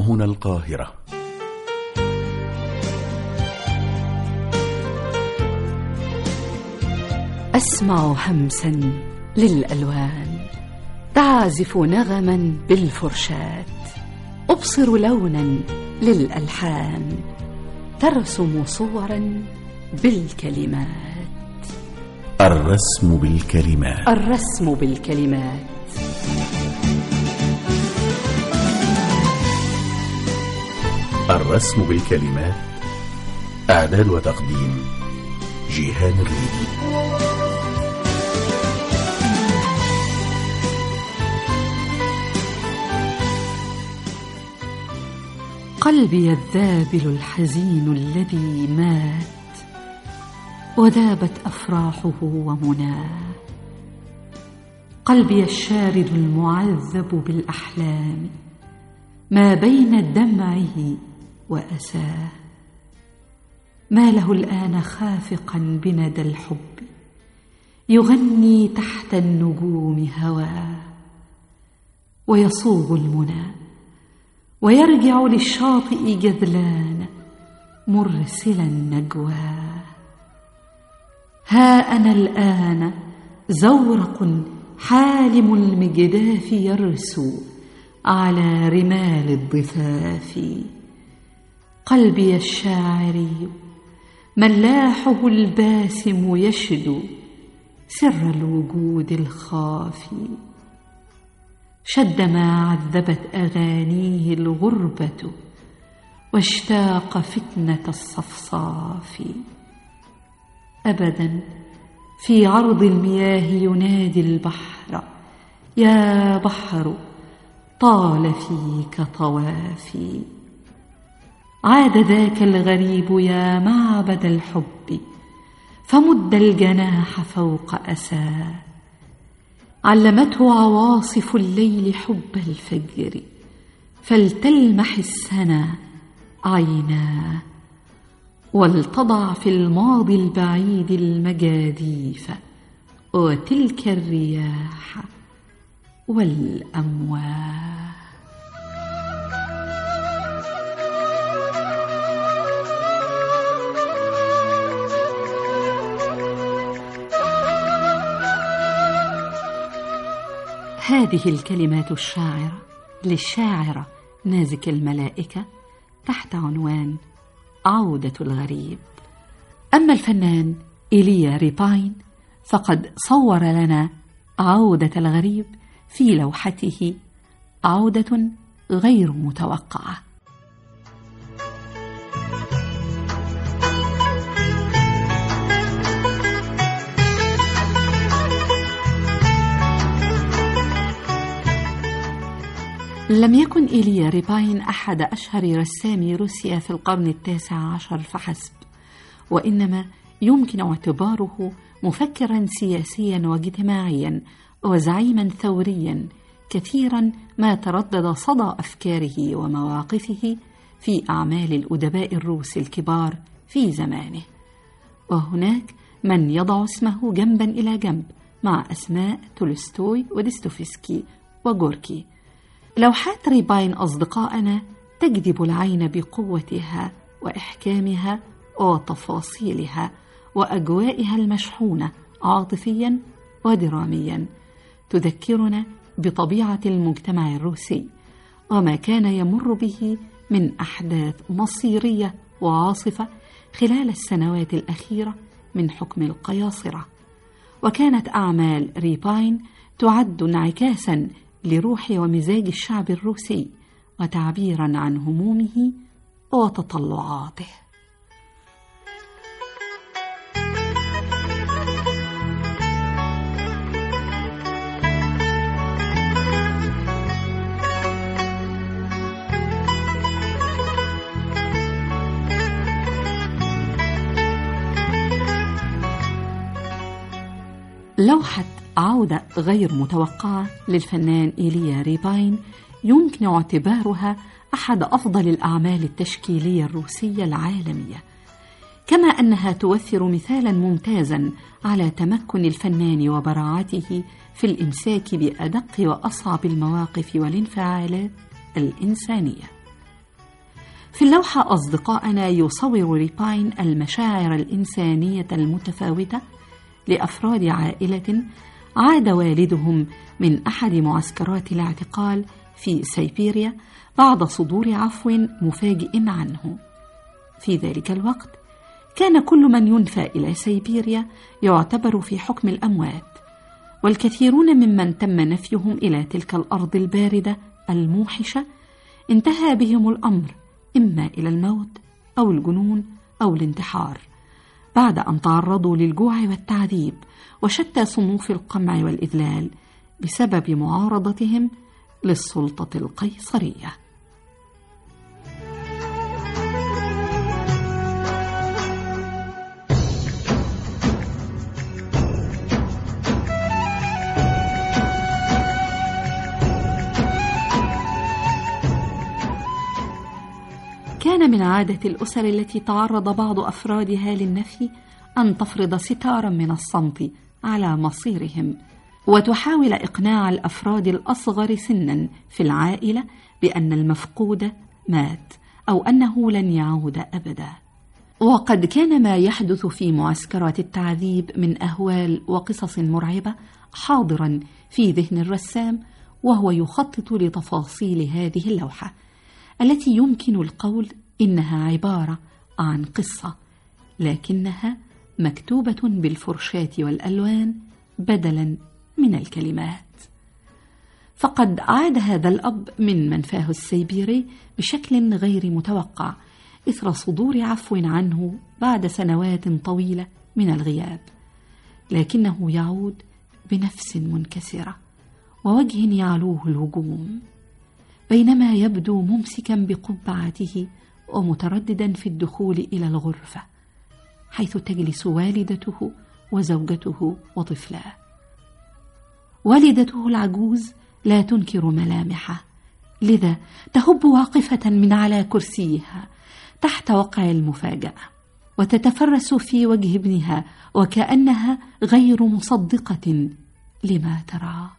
هنا القاهرة. أسمع همسا للألوان تعزف نغما بالفرشاة، أبصر لونا للألحان ترسم صورا بالكلمات. الرسم بالكلمات. الرسم بالكلمات. الرسم بالكلمات. إعداد وتقديم جيهان الريدي. قلبي الذابل الحزين الذي مات وذابت أفراحه ومناه، قلبي الشارد المعذب بالأحلام ما بين دمعه وأساه، ما له الآن خافقا بندى الحب يغني تحت النجوم هواه، ويصوغ المنى ويرجع للشاطئ جذلان مرسلا نجواه. ها أنا الآن زورق حالم المجداف يرسو على رمال الضفاف، قلبي الشاعري ملاحه الباسم يشدو سر الوجود الخافي، شد ما عذبت أغانيه الغربة واشتاق فتنة الصفصاف. أبدا في عرض المياه ينادي البحر يا بحر طال فيك طوافي، عاد ذاك الغريب يا معبد الحب فمد الجناح فوق أساه، علمته عواصف الليل حب الفجر فلتلمح السنا عيناه، ولتضع في الماضي البعيد المجاديف وتلك الرياح والأمواه. هذه الكلمات الشاعرة للشاعرة نازك الملائكة تحت عنوان عودة الغريب. أما الفنان إيليا ريباين فقد صور لنا عودة الغريب في لوحته عودة غير متوقعة. لم يكن إيليا ريباين أحد أشهر رسامي روسيا في القرن 19 فحسب، وإنما يمكن اعتباره مفكرا سياسيا واجتماعيا وزعيما ثوريا كثيرا ما تردد صدى أفكاره ومواقفه في أعمال الأدباء الروس الكبار في زمانه، وهناك من يضع اسمه جنبا إلى جنب مع أسماء تولستوي وديستوفسكي وغوركي. لوحات ريباين أصدقائنا تجذب العين بقوتها وإحكامها وتفاصيلها وأجوائها المشحونة عاطفيا ودراميا، تذكرنا بطبيعة المجتمع الروسي وما كان يمر به من أحداث مصيرية وعاصفة خلال السنوات الأخيرة من حكم القياصرة. وكانت أعمال ريباين تعد انعكاسا لروح ومزاج الشعب الروسي وتعبيرا عن همومه وتطلعاته. لوحة عودة غير متوقعة للفنان إيليا ريباين يمكن اعتبارها أحد أفضل الأعمال التشكيلية الروسية العالمية، كما أنها توفر مثالا ممتازا على تمكن الفنان وبراعته في الإمساك بأدق وأصعب المواقف والانفعالات الإنسانية. في اللوحة أصدقائنا يصور ريباين المشاعر الإنسانية المتفاوتة لأفراد عائلة عاد والدهم من أحد معسكرات الاعتقال في سيبيريا بعد صدور عفو مفاجئ عنه. في ذلك الوقت كان كل من ينفى إلى سيبيريا يعتبر في حكم الأموات، والكثيرون ممن تم نفيهم إلى تلك الأرض الباردة الموحشة انتهى بهم الأمر إما إلى الموت أو الجنون أو الانتحار، بعد أن تعرضوا للجوع والتعذيب وشتى صنوف القمع والإذلال بسبب معارضتهم للسلطة القيصرية. كان من عادة الأسر التي تعرض بعض أفرادها للنفي أن تفرض ستارا من الصمت على مصيرهم، وتحاول إقناع الأفراد الأصغر سنا في العائلة بأن المفقود مات أو أنه لن يعود أبدا. وقد كان ما يحدث في معسكرات التعذيب من أهوال وقصص مرعبة حاضرا في ذهن الرسام وهو يخطط لتفاصيل هذه اللوحة التي يمكن القول إنها عبارة عن قصة، لكنها مكتوبة بالفرشاة والألوان بدلا من الكلمات. فقد عاد هذا الأب من منفاه السيبيري بشكل غير متوقع إثر صدور عفو عنه بعد سنوات طويلة من الغياب، لكنه يعود بنفس منكسرة ووجه يعلوه الهجوم، بينما يبدو ممسكا بقبعته ومترددا في الدخول إلى الغرفة حيث تجلس والدته وزوجته وطفلاه. والدته العجوز لا تنكر ملامحه، لذا تهب واقفة من على كرسيها تحت وقع المفاجأة وتتفرس في وجه ابنها وكأنها غير مصدقة لما ترى.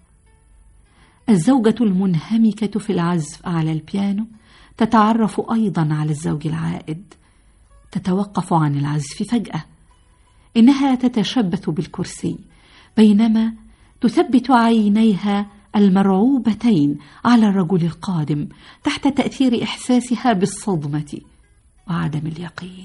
الزوجة المنهمكة في العزف على البيانو تتعرف أيضا على الزوج العائد، تتوقف عن العزف فجأة، إنها تتشبث بالكرسي بينما تثبت عينيها المرعوبتين على الرجل القادم تحت تأثير إحساسها بالصدمة وعدم اليقين.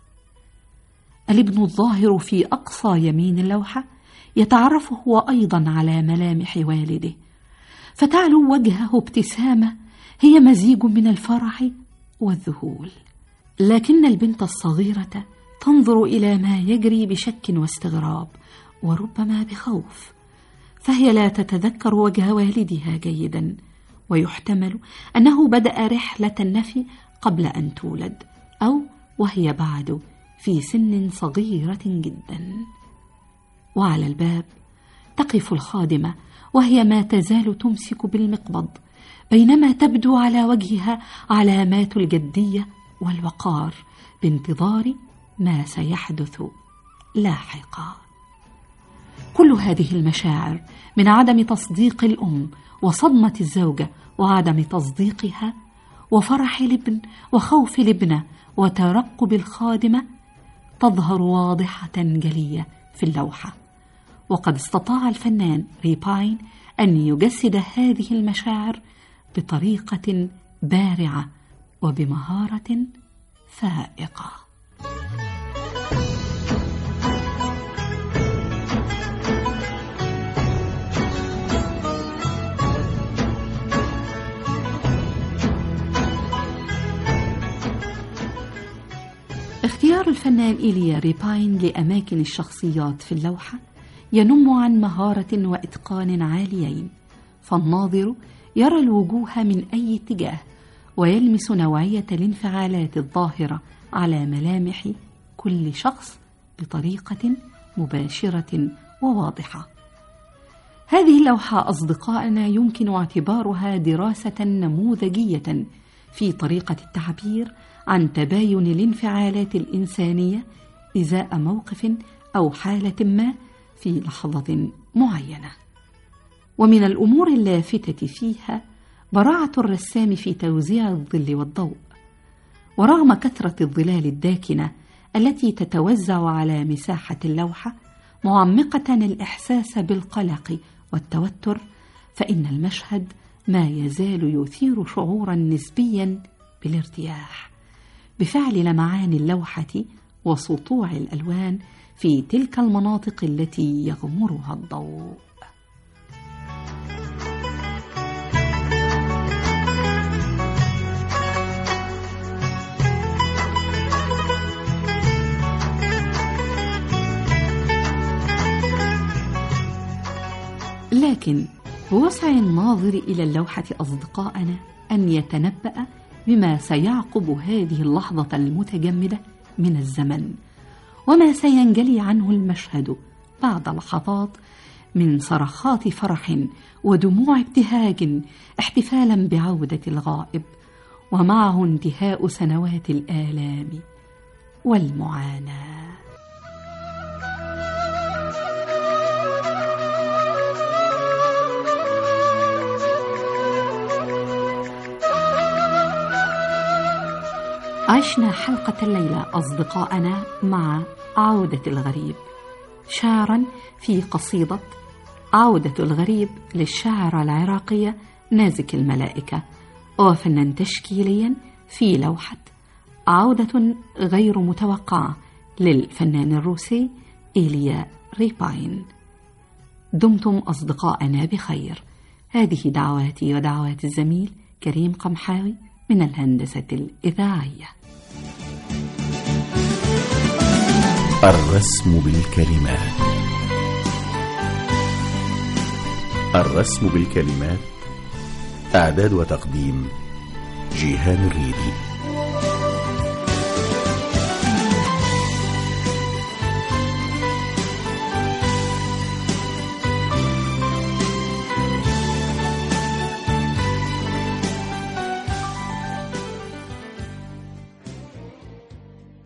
الابن الظاهر في أقصى يمين اللوحة يتعرف هو أيضا على ملامح والده، فتعلو وجهه ابتسامة هي مزيج من الفرح والذهول، لكن البنت الصغيرة تنظر إلى ما يجري بشك واستغراب وربما بخوف، فهي لا تتذكر وجه والدها جيدا، ويحتمل أنه بدأ رحلة النفي قبل أن تولد أو وهي بعد في سن صغيرة جدا. وعلى الباب تقف الخادمة وهي ما تزال تمسك بالمقبض، بينما تبدو على وجهها علامات الجدية والوقار بانتظار ما سيحدث لاحقا. كل هذه المشاعر من عدم تصديق الأم وصدمة الزوجة وعدم تصديقها وفرح الابن وخوف الابنة وترقب الخادمة تظهر واضحة جلية في اللوحة، وقد استطاع الفنان ريباين أن يجسد هذه المشاعر بطريقة بارعة وبمهارة فائقة. اختيار الفنان إيليا ريباين لأماكن الشخصيات في اللوحة ينم عن مهارة وإتقان عاليين، فالناظر يرى الوجوه من أي اتجاه ويلمس نوعية الانفعالات الظاهرة على ملامح كل شخص بطريقة مباشرة وواضحة. هذه اللوحة أصدقائنا يمكن اعتبارها دراسة نموذجية في طريقة التعبير عن تباين الانفعالات الإنسانية إزاء موقف أو حالة ما في لحظة معينة. ومن الأمور اللافتة فيها براعة الرسام في توزيع الظل والضوء، ورغم كثرة الظلال الداكنة التي تتوزع على مساحة اللوحة معمقة الإحساس بالقلق والتوتر، فإن المشهد ما يزال يثير شعورا نسبيا بالارتياح بفعل لمعان اللوحة وسطوع الألوان في تلك المناطق التي يغمرها الضوء. لكن بوسع الناظر إلى اللوحة أصدقائنا أن يتنبأ بما سيعقب هذه اللحظة المتجمدة من الزمن، وما سينجلي عنه المشهد بعد لحظات من صرخات فرح ودموع ابتهاج احتفالا بعودة الغائب، ومعه انتهاء سنوات الآلام والمعاناة. عشنا حلقة الليلة أصدقائنا مع عودة الغريب، شعرا في قصيدة عودة الغريب للشاعرة العراقية نازك الملائكة، وفنا تشكيليا في لوحة عودة غير متوقعة للفنان الروسي إيليا ريباين. دمتم أصدقائنا بخير. هذه دعواتي ودعوات الزميل كريم قمحاوي من الهندسة الإذاعية. الرسم بالكلمات. الرسم بالكلمات، إعداد وتقديم جيهان الريدي.